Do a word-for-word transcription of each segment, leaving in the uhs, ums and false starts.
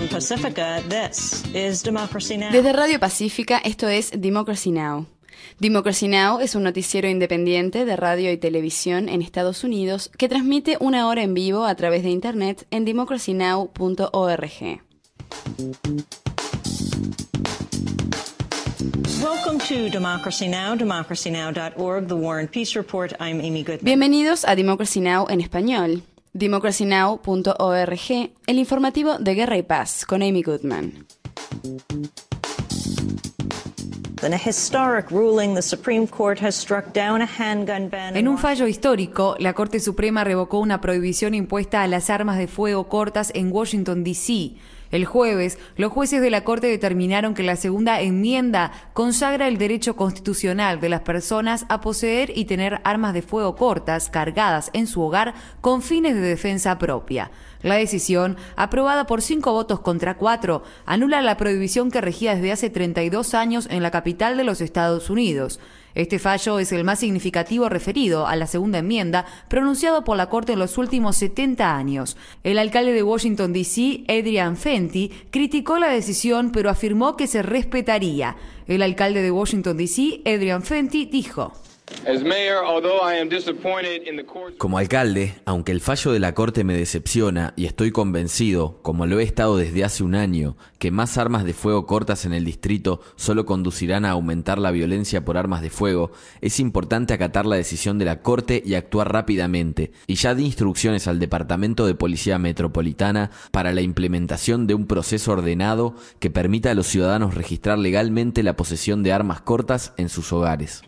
From Pacifica, this is Democracy Now! Desde Radio Pacífica, esto es Democracy Now! Democracy Now! Es un noticiero independiente de radio y televisión en Estados Unidos que transmite una hora en vivo a través de internet en democracy now punto org. Welcome to Democracy Now!, democracy now dot org, the War and Peace Report. I'm Amy Goodman. Bienvenidos a Democracy Now! En español. democracy now punto org, el informativo de Guerra y Paz, con Amy Goodman. En un fallo histórico, la Corte Suprema revocó una prohibición impuesta a las armas de fuego cortas en Washington, D C El jueves, los jueces de la Corte determinaron que la segunda enmienda consagra el derecho constitucional de las personas a poseer y tener armas de fuego cortas cargadas en su hogar con fines de defensa propia. La decisión, aprobada por cinco votos contra cuatro, anula la prohibición que regía desde hace treinta y dos años en la capital de los Estados Unidos. Este fallo es el más significativo referido a la segunda enmienda pronunciado por la Corte en los últimos setenta años. El alcalde de Washington, D C, Adrian Fenty, criticó la decisión pero afirmó que se respetaría. El alcalde de Washington, D C, Adrian Fenty, dijo: Como alcalde, aunque el fallo de la Corte me decepciona y estoy convencido, como lo he estado desde hace un año, que más armas de fuego cortas en el distrito solo conducirán a aumentar la violencia por armas de fuego, es importante acatar la decisión de la Corte y actuar rápidamente, y ya di instrucciones al Departamento de Policía Metropolitana para la implementación de un proceso ordenado que permita a los ciudadanos registrar legalmente la posesión de armas cortas en sus hogares.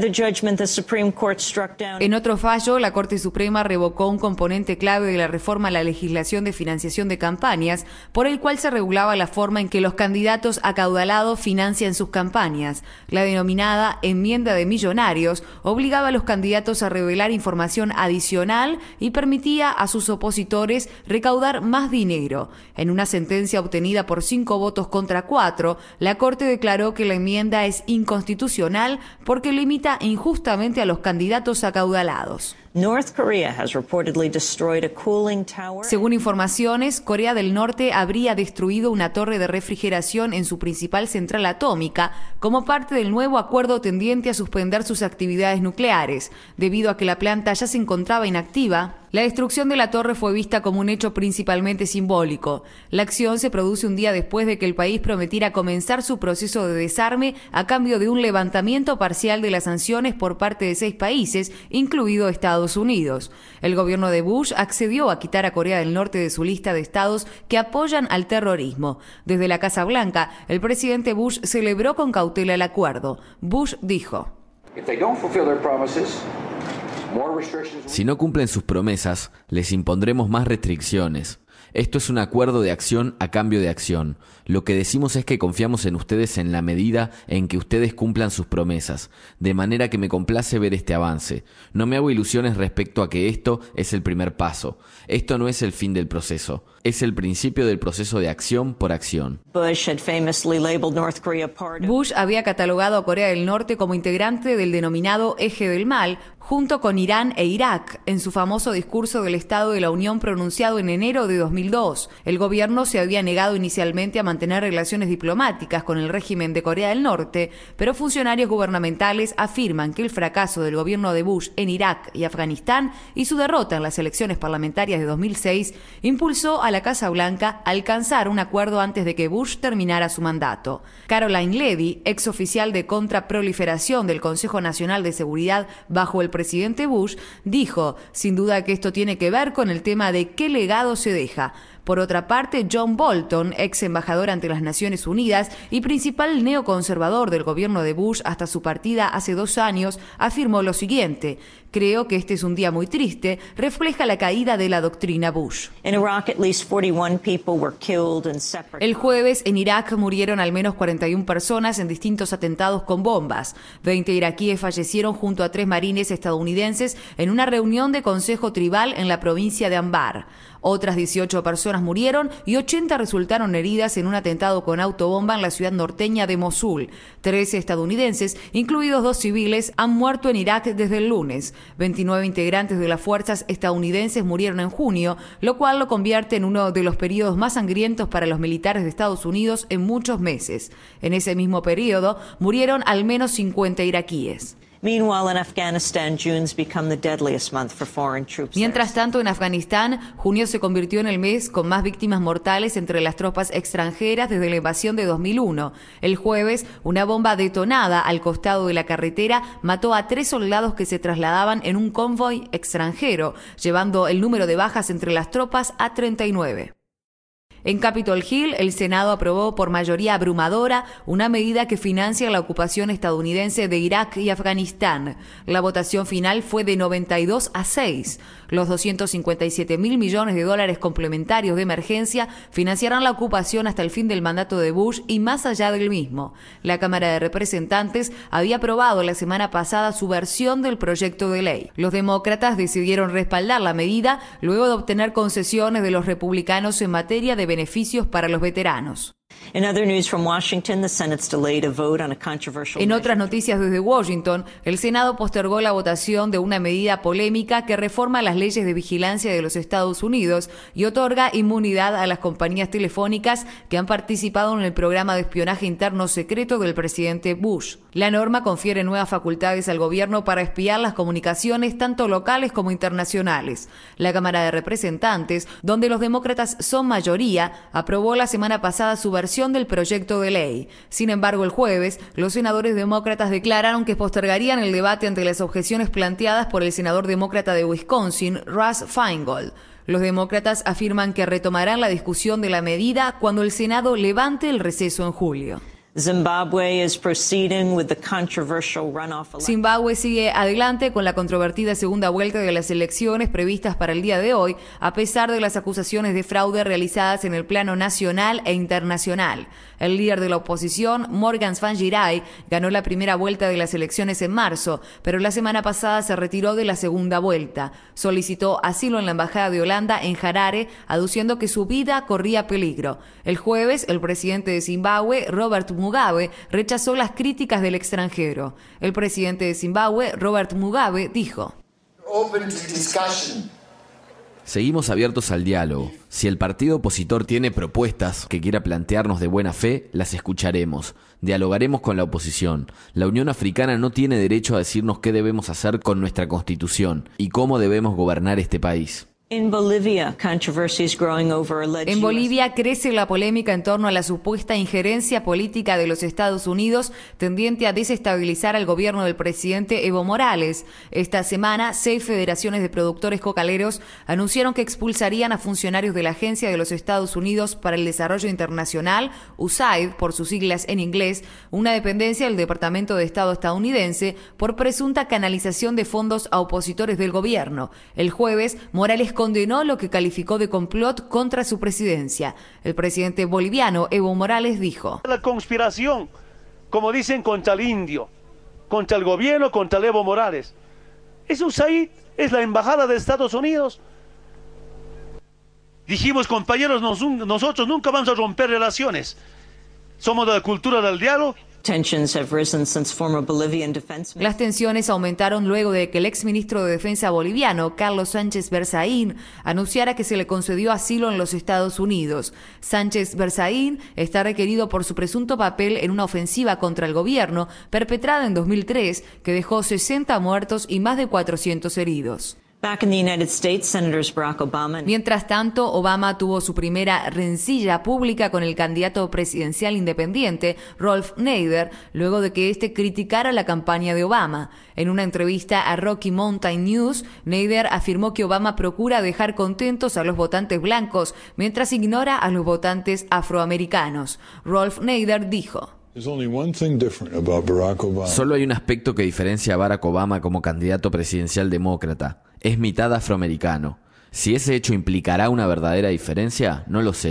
En otro fallo, la Corte Suprema revocó un componente clave de la reforma a la legislación de financiación de campañas, por el cual se regulaba la forma en que los candidatos acaudalados financian sus campañas. La denominada enmienda de millonarios obligaba a los candidatos a revelar información adicional y permitía a sus opositores recaudar más dinero. En una sentencia obtenida por cinco votos contra cuatro, la Corte declaró que la enmienda es inconstitucional porque limita injustamente a los candidatos acaudalados. Según informaciones, Corea del Norte habría destruido una torre de refrigeración en su principal central atómica como parte del nuevo acuerdo tendiente a suspender sus actividades nucleares. Debido a que la planta ya se encontraba inactiva, la destrucción de la torre fue vista como un hecho principalmente simbólico. La acción se produce un día después de que el país prometiera comenzar su proceso de desarme a cambio de un levantamiento parcial de las sanciones por parte de seis países, incluido Estados Unidos. El gobierno de Bush accedió a quitar a Corea del Norte de su lista de estados que apoyan al terrorismo. Desde la Casa Blanca, el presidente Bush celebró con cautela el acuerdo. Bush dijo: Si no cumplen sus promesas, les impondremos más restricciones. Esto es un acuerdo de acción a cambio de acción. Lo que decimos es que confiamos en ustedes en la medida en que ustedes cumplan sus promesas, de manera que me complace ver este avance. No me hago ilusiones respecto a que esto es el primer paso. Esto no es el fin del proceso. Es el principio del proceso de acción por acción. Bush había catalogado a Corea del Norte como integrante del denominado Eje del Mal, junto con Irán e Irak, en su famoso discurso del Estado de la Unión pronunciado en enero de dos mil dos. El gobierno se había negado inicialmente a mantener relaciones diplomáticas con el régimen de Corea del Norte, pero funcionarios gubernamentales afirman que el fracaso del gobierno de Bush en Irak y Afganistán y su derrota en las elecciones parlamentarias de dos mil seis impulsó a la Casa Blanca a alcanzar un acuerdo antes de que Bush terminara su mandato. Caroline Levy, ex oficial de contraproliferación del Consejo Nacional de Seguridad bajo el presidente Bush, dijo: sin duda que esto tiene que ver con el tema de qué legado se deja. Por otra parte, John Bolton, ex embajador ante las Naciones Unidas y principal neoconservador del gobierno de Bush hasta su partida hace dos años, afirmó lo siguiente: creo que este es un día muy triste, refleja la caída de la doctrina Bush. El jueves, en Irak murieron al menos cuarenta y una personas en distintos atentados con bombas. veinte iraquíes fallecieron junto a tres marines estadounidenses en una reunión de consejo tribal en la provincia de Anbar. Otras dieciocho personas murieron y ochenta resultaron heridas en un atentado con autobomba en la ciudad norteña de Mosul. trece estadounidenses, incluidos dos civiles, han muerto en Irak desde el lunes. veintinueve integrantes de las fuerzas estadounidenses murieron en junio, lo cual lo convierte en uno de los periodos más sangrientos para los militares de Estados Unidos en muchos meses. En ese mismo periodo murieron al menos cincuenta iraquíes. Meanwhile, in Afghanistan, June's become the deadliest month for foreign troops. Mientras tanto, en Afganistán, junio se convirtió en el mes con más víctimas mortales entre las tropas extranjeras desde la invasión de dos mil uno. El jueves, una bomba detonada al costado de la carretera mató a tres soldados que se trasladaban en un convoy extranjero, llevando el número de bajas entre las tropas a treinta y nueve. En Capitol Hill, el Senado aprobó por mayoría abrumadora una medida que financia la ocupación estadounidense de Irak y Afganistán. La votación final fue de noventa y dos a seis. Los doscientos cincuenta y siete mil millones de dólares complementarios de emergencia financiarán la ocupación hasta el fin del mandato de Bush y más allá del mismo. La Cámara de Representantes había aprobado la semana pasada su versión del proyecto de ley. Los demócratas decidieron respaldar la medida luego de obtener concesiones de los republicanos en materia de beneficios para los veteranos. In other news from Washington, the Senate's delayed a vote on a controversial En otras noticias desde Washington, el Senado postergó la votación de una medida polémica que reforma las leyes de vigilancia de los Estados Unidos y otorga inmunidad a las compañías telefónicas que han participado en el programa de espionaje interno secreto del presidente Bush. La norma confiere nuevas facultades al gobierno para espiar las comunicaciones tanto locales como internacionales. La Cámara de Representantes, donde los demócratas son mayoría, aprobó la semana pasada su versión del proyecto de ley. Sin embargo, el jueves, los senadores demócratas declararon que postergarían el debate ante las objeciones planteadas por el senador demócrata de Wisconsin, Russ Feingold. Los demócratas afirman que retomarán la discusión de la medida cuando el Senado levante el receso en julio. Zimbabwe is proceeding with the controversial runoff election. Zimbabue sigue adelante con la controvertida segunda vuelta de las elecciones previstas para el día de hoy, a pesar de las acusaciones de fraude realizadas en el plano nacional e internacional. El líder de la oposición, Morgan Tsvangirai, ganó la primera vuelta de las elecciones en marzo, pero la semana pasada se retiró de la segunda vuelta. Solicitó asilo en la embajada de Holanda en Harare, aduciendo que su vida corría peligro. El jueves, el presidente de Zimbabue, Robert Mugabe, rechazó las críticas del extranjero. El presidente de Zimbabue, Robert Mugabe, dijo: Seguimos abiertos al diálogo. Si el partido opositor tiene propuestas que quiera plantearnos de buena fe, las escucharemos. Dialogaremos con la oposición. La Unión Africana no tiene derecho a decirnos qué debemos hacer con nuestra constitución y cómo debemos gobernar este país. In Bolivia, controversy is growing over alleged En Bolivia crece la polémica en torno a la supuesta injerencia política de los Estados Unidos tendiente a desestabilizar al gobierno del presidente Evo Morales. Esta semana, seis federaciones de productores cocaleros anunciaron que expulsarían a funcionarios de la Agencia de los Estados Unidos para el Desarrollo Internacional, U S A I D por sus siglas en inglés, una dependencia del Departamento de Estado estadounidense, por presunta canalización de fondos a opositores del gobierno. El jueves, Morales condenó lo que calificó de complot contra su presidencia. El presidente boliviano Evo Morales dijo: La conspiración, como dicen, contra el indio, contra el gobierno, contra el Evo Morales. ¿Es U S A I D? ¿Es la embajada de Estados Unidos? Dijimos, compañeros, nos, nosotros nunca vamos a romper relaciones. Somos de la cultura del diálogo. Tensions have risen since former Bolivian defense Las tensiones aumentaron luego de que el exministro de Defensa boliviano, Carlos Sánchez Berzaín, anunciara que se le concedió asilo en los Estados Unidos. Sánchez Berzaín está requerido por su presunto papel en una ofensiva contra el gobierno perpetrada en dos mil tres que dejó sesenta muertos y más de cuatrocientos heridos. Back in the United States, Senators Barack Obama. Mientras tanto, Obama tuvo su primera rencilla pública con el candidato presidencial independiente, Rolf Nader, luego de que éste criticara la campaña de Obama. En una entrevista a Rocky Mountain News, Nader afirmó que Obama procura dejar contentos a los votantes blancos, mientras ignora a los votantes afroamericanos. Rolf Nader dijo: Solo hay un aspecto que diferencia a Barack Obama como candidato presidencial demócrata. Es mitad afroamericano. Si ese hecho implicará una verdadera diferencia, no lo sé.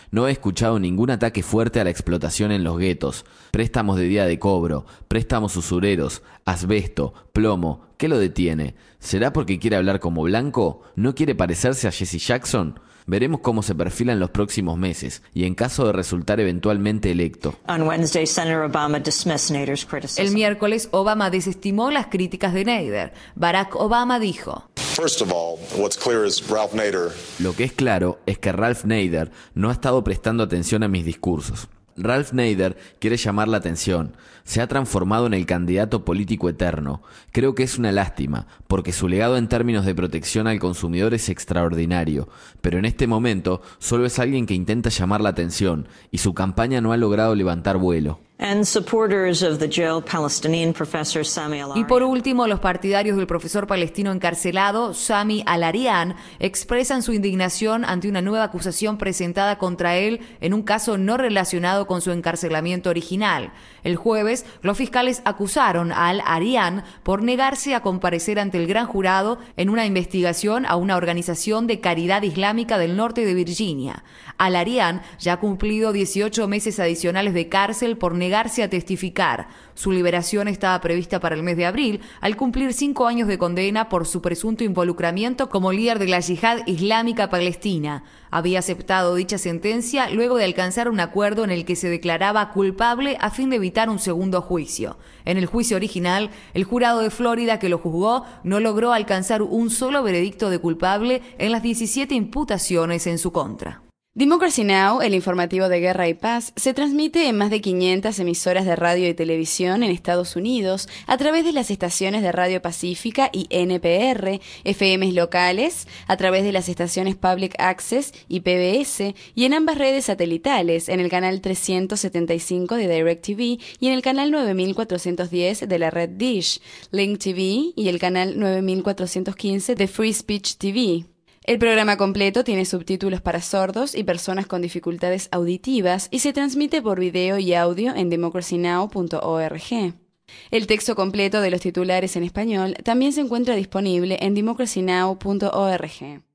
No he escuchado ningún ataque fuerte a la explotación en los guetos, préstamos de día de cobro, préstamos usureros, asbesto, plomo. ¿Qué lo detiene? ¿Será porque quiere hablar como blanco? ¿No quiere parecerse a Jesse Jackson? Veremos cómo se perfila en los próximos meses y en caso de resultar eventualmente electo. On Wednesday, Senator Obama dismissed Nader's criticism. El miércoles, Obama desestimó las críticas de Nader. Barack Obama dijo: First of all, what's clear is Ralph Nader. Lo que es claro es que Ralph Nader no ha estado prestando atención a mis discursos. Ralph Nader quiere llamar la atención. Se ha transformado en el candidato político eterno. Creo que es una lástima, porque su legado en términos de protección al consumidor es extraordinario. Pero en este momento solo es alguien que intenta llamar la atención, y su campaña no ha logrado levantar vuelo. And supporters of the jailed Palestinian professor Sami Al-Arian. Y por último, los partidarios del profesor palestino encarcelado, Sami Al-Arian, expresan su indignación ante una nueva acusación presentada contra él en un caso no relacionado con su encarcelamiento original. El jueves, los fiscales acusaron a Al-Arian por negarse a comparecer ante el gran jurado en una investigación a una organización de caridad islámica del norte de Virginia. Al-Arian ya ha cumplido dieciocho meses adicionales de cárcel por negarse a testificar. Su liberación estaba prevista para el mes de abril, al cumplir cinco años de condena por su presunto involucramiento como líder de la Yihad Islámica Palestina. Había aceptado dicha sentencia luego de alcanzar un acuerdo en el que se declaraba culpable a fin de evitar un segundo juicio. En el juicio original, el jurado de Florida que lo juzgó no logró alcanzar un solo veredicto de culpable en las diecisiete imputaciones en su contra. Democracy Now!, el informativo de Guerra y Paz, se transmite en más de quinientas emisoras de radio y televisión en Estados Unidos a través de las estaciones de Radio Pacífica y N P R, F Ms locales, a través de las estaciones Public Access y P B S, y en ambas redes satelitales, en el canal trescientos setenta y cinco de DirecTV y en el canal nueve mil cuatrocientos diez de la red Dish, Link T V y el canal nueve mil cuatrocientos quince de Free Speech T V. El programa completo tiene subtítulos para sordos y personas con dificultades auditivas y se transmite por video y audio en democracy now punto org. El texto completo de los titulares en español también se encuentra disponible en democracy now punto org.